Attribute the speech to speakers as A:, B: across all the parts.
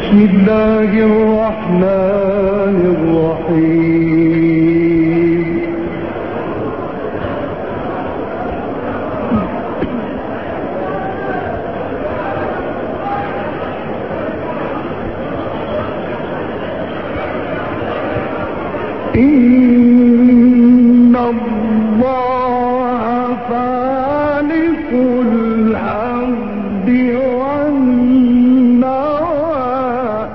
A: بسم الله الرحمن الرحيم. إن الله فالق الحب والنوى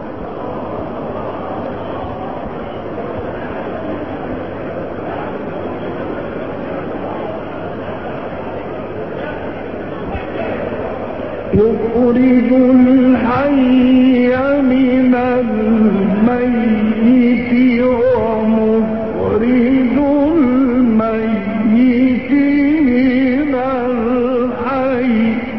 A: يخرج الحي من الميت ومخرج الميت من الحي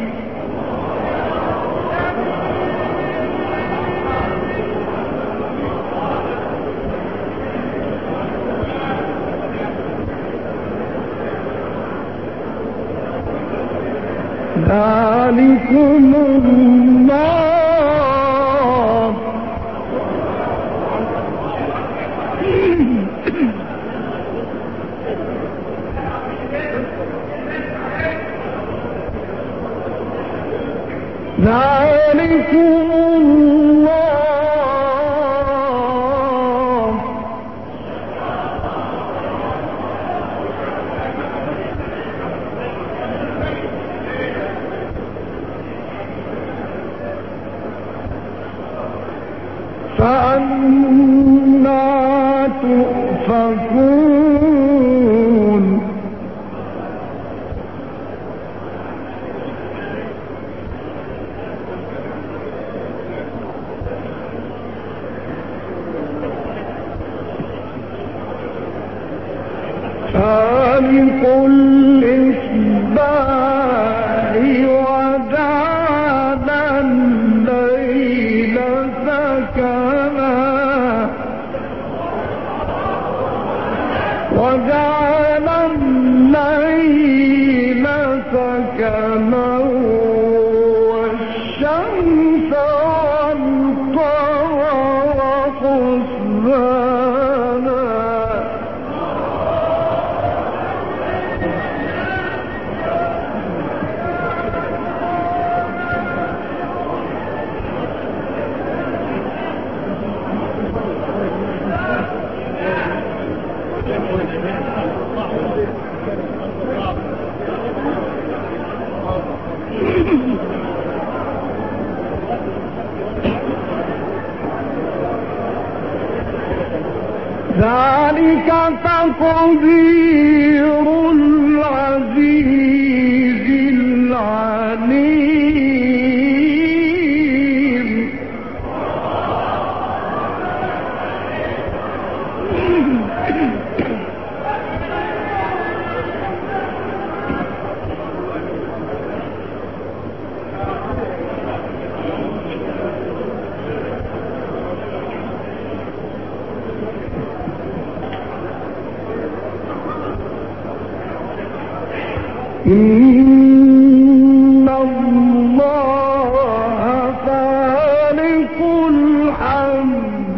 A: ذلكم الله ذلكم الله فأنى تؤفكون فالق الإصباح وجعل الليل سكنا وجعل الليل سكنا والشمس والقمر حسبانا ذلك تقدير العزيز العليم إن الله فالق الحب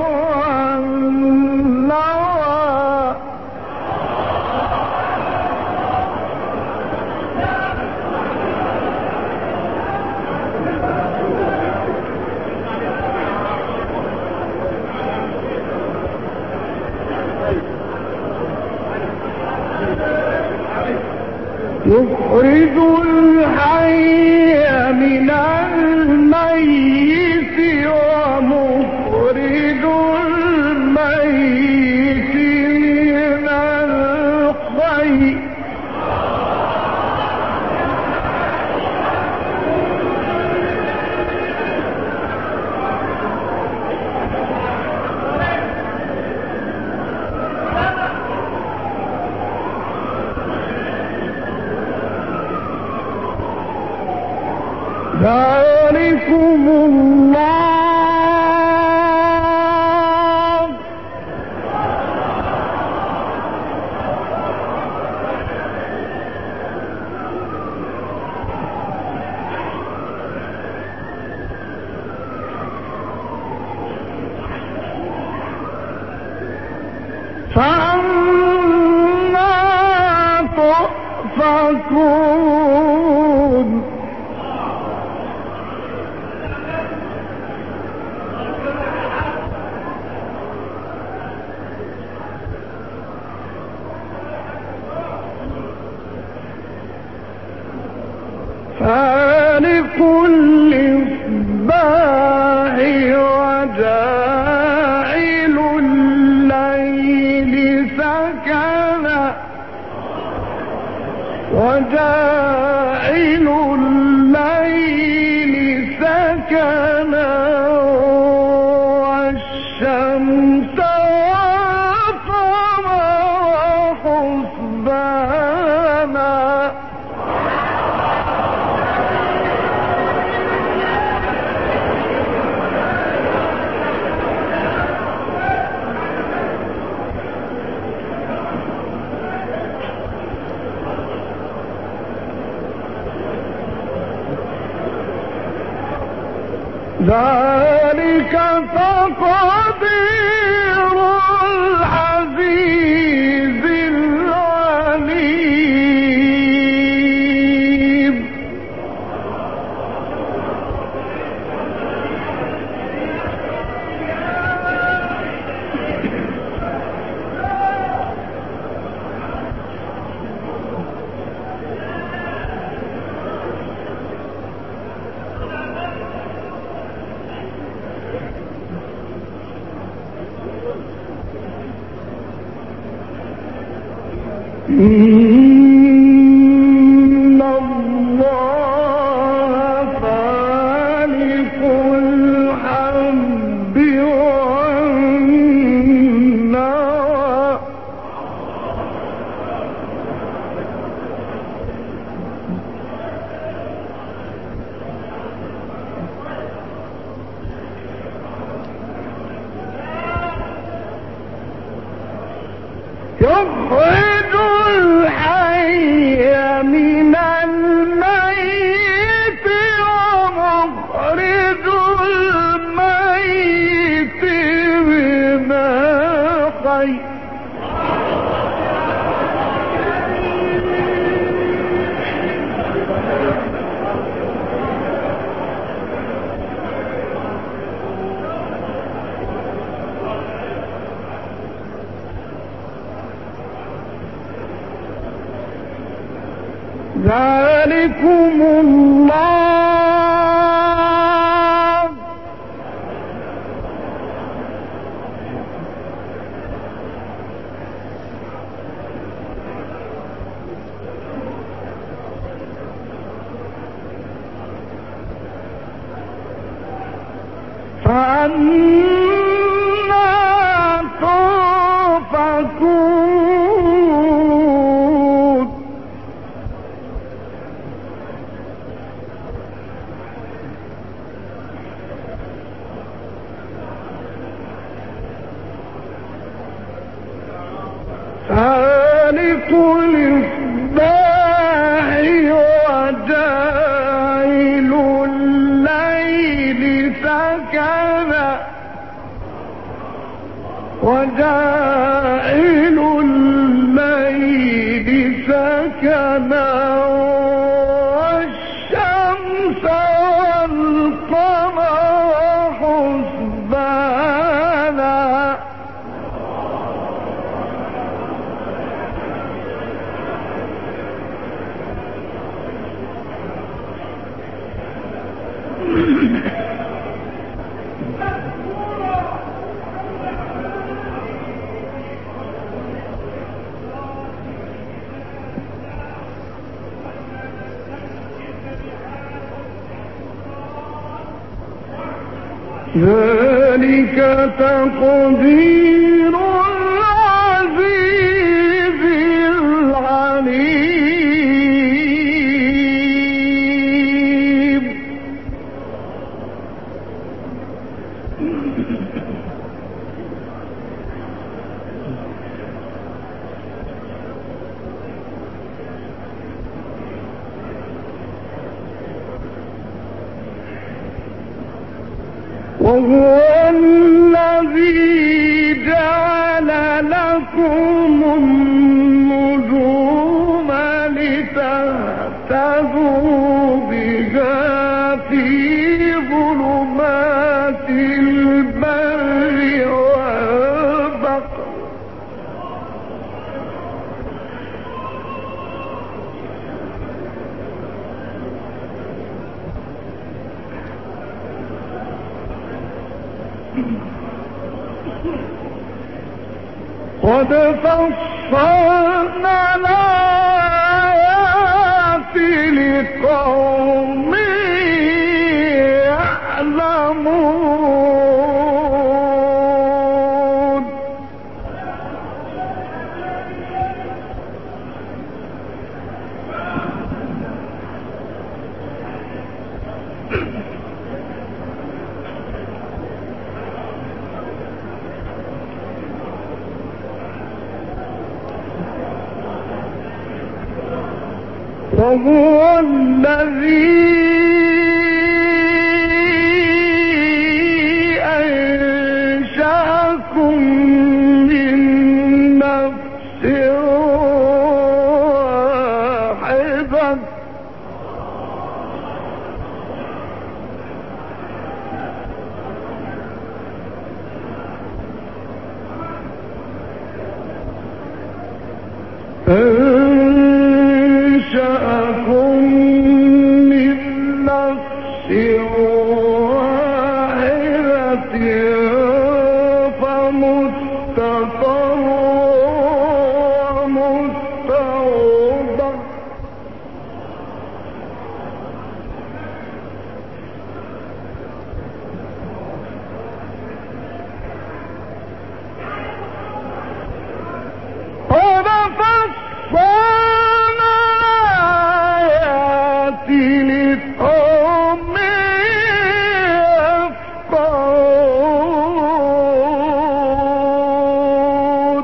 A: والنوى يخرج الحي من الميت ومخرج الميت من الحي فأنا تؤفكون فالق الإصباح وجاعل الليل سكنا والشمس والقمر حسبانا ذلك تقدير العزيز العليم إن الله فالق الحب والنوى يخرج الحي من الميت ومخرج الميت من الحي ذلكم الله فأنا تؤفكون فالق الإصباح وجاعل الليل سكنا والشمس والقمر حسبانا ذلك تقدير العزيز العليم وهو الذي جعل لكم النجوم لتهتدوا بها في ظلمات البر والبحر قد فصلنا الآيات لقوم يعلمون وهو الذي أنشأكم من نفس واحدة فمستقر ومستودع قد فصلنا الآيات لقوم يفقهون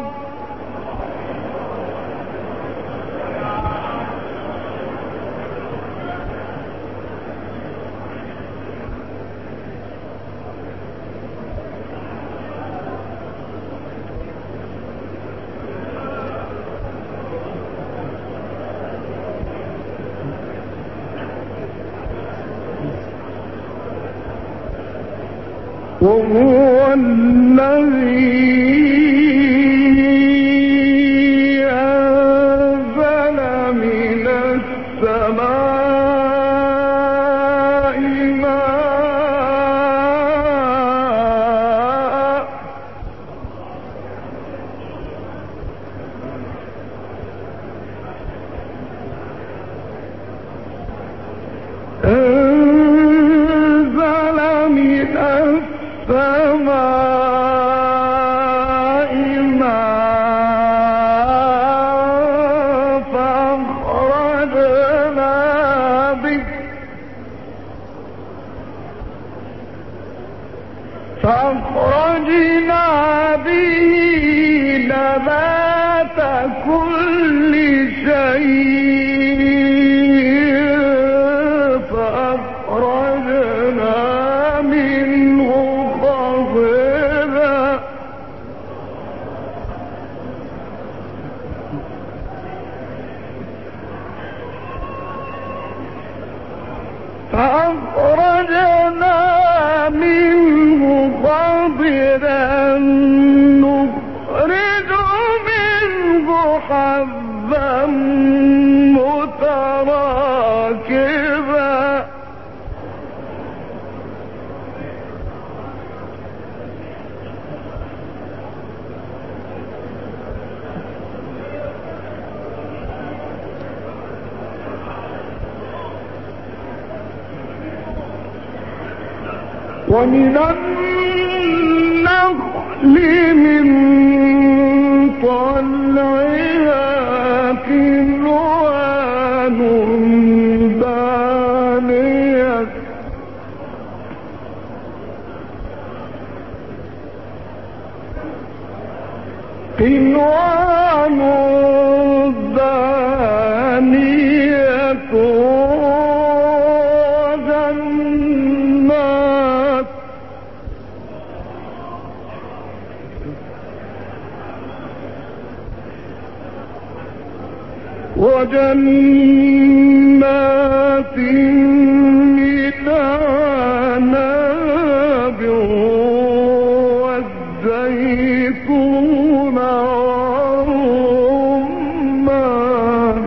A: وهو الذي أنزل من السماء ماء أنزل من السماء ماء فأخرجنا به نبات كل شيء فأخرجنا منه خضرا نخرج منه حبا متراكبا ومن النخل من طلعها كنوان دانية وجنات وجنات من أعناب والزيتون والرمان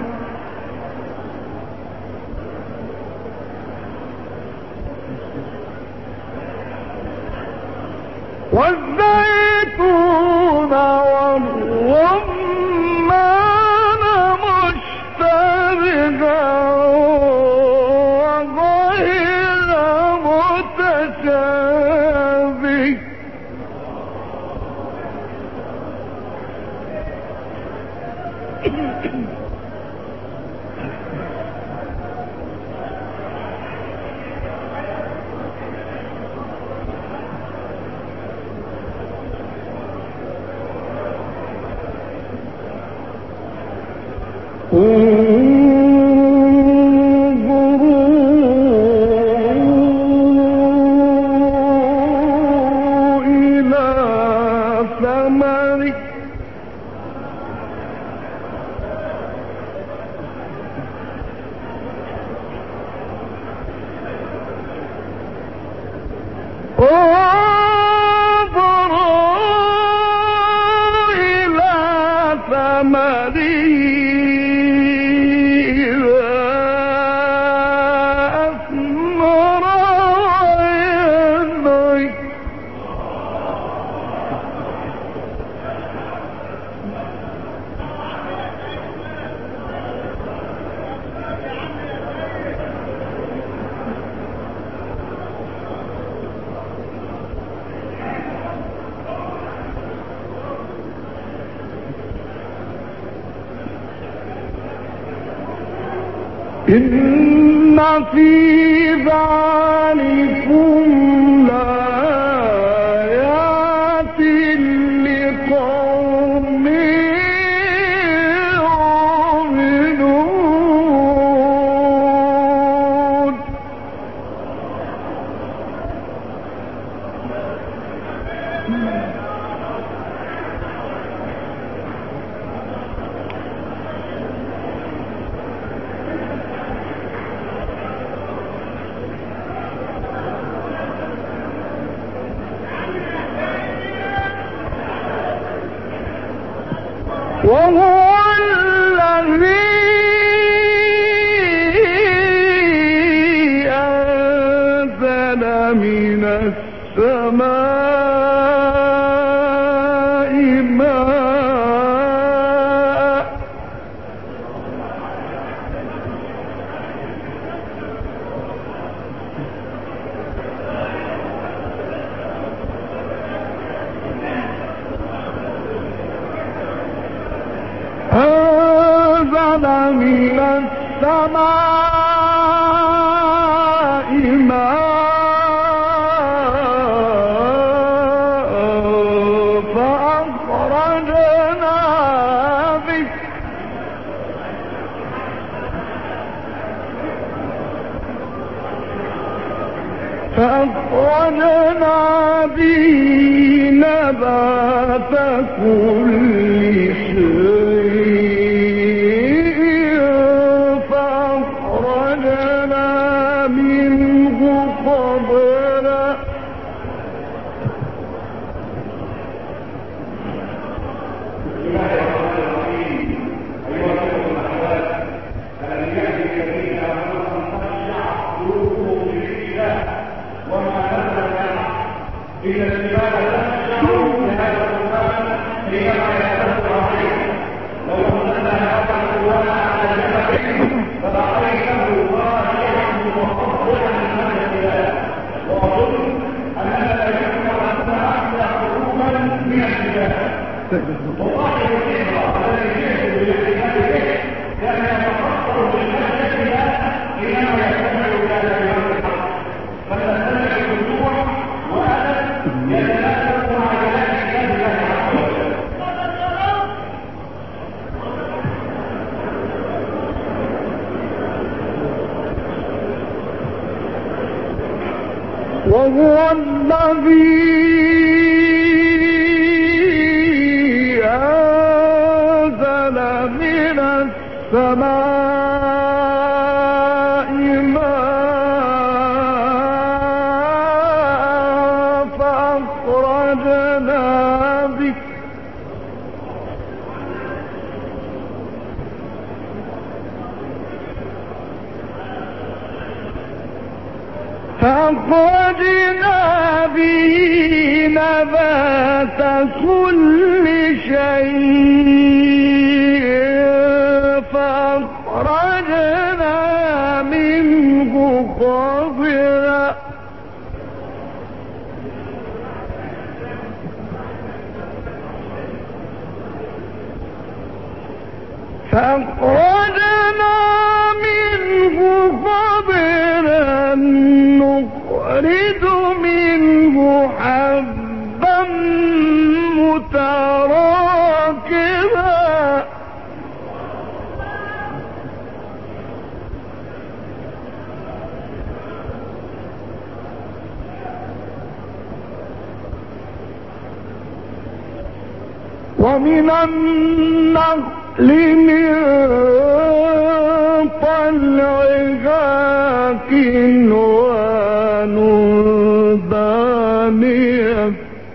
A: مشتبها وغير متشابه انظروا إلى ثمره إن في ذلكم لآيات لقوم يؤمنون وهو الذي أنزل من السماء ماء أنزل من السماء ماء فأخرجنا به نبات كل شيء فأخرجنا منه خضرا
B: إلى العبادة تشعروا بهذا القرآن حينما يتذكر عليه لو أنزلنا هذا القرآن على جبل فرأيته خاشعا متصدعا من خشية الله وأظن أننا لا يمكن أن نتأخذ حروفا من العبادة وصاحب الإبرة الذي يجب بالاحتفال به كان يتفكر بالخشية الله حينما يستمع إلى كلام الحق فنستمع بالجوع يتناسب مع جلال كتاب الله عز وجل
A: وهو الذي أنزل من السماء ماء فأخرجنا به نبات كل شيء فأخرجنا منه خضرا نخرج منه حبا متراكبا ومن النخل من طلعها كنوان دانية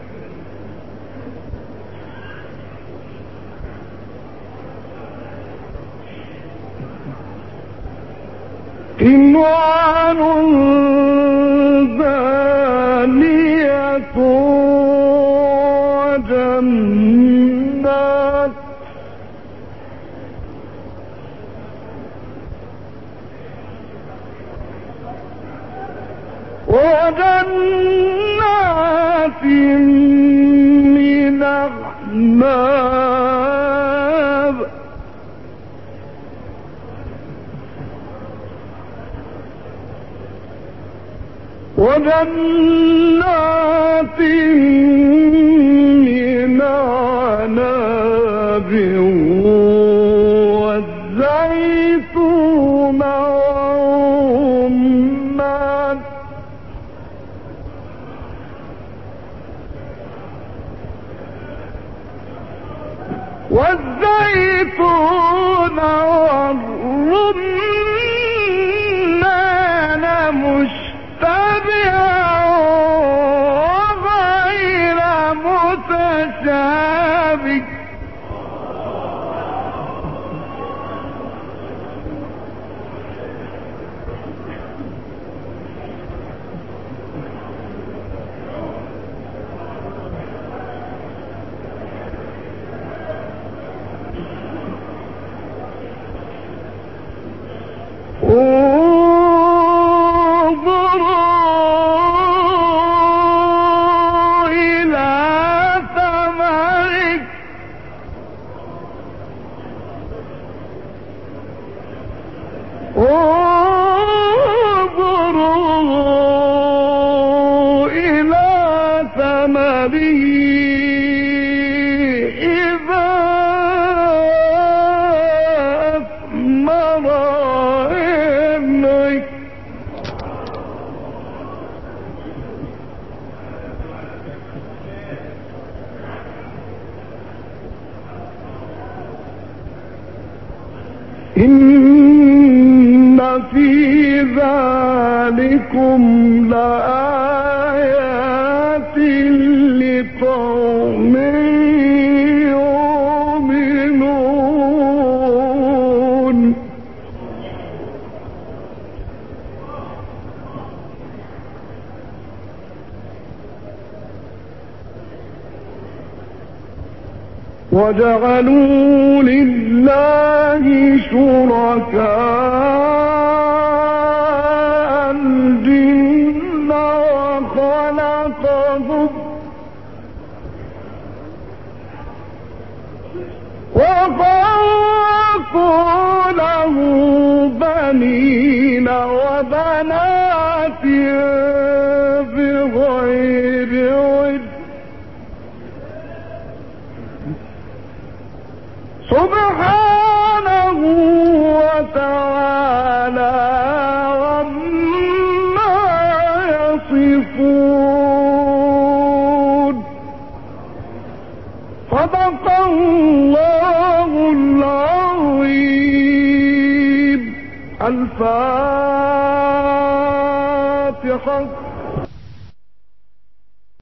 A: وجنات من أعناب وجنات من أعناب والزيتون والرمان والرمان مشتبها وغير متشابه انظروا إلى ثمره إذا أثمر وينعم إن في ذلكم لآيات لقوم يؤمنون وجعلوا لله شركاء الجن وخلقوا له بنين وبنات بغير علم سبحانه وتعالى عما يصفون صدق الله العظيم الفاتحة.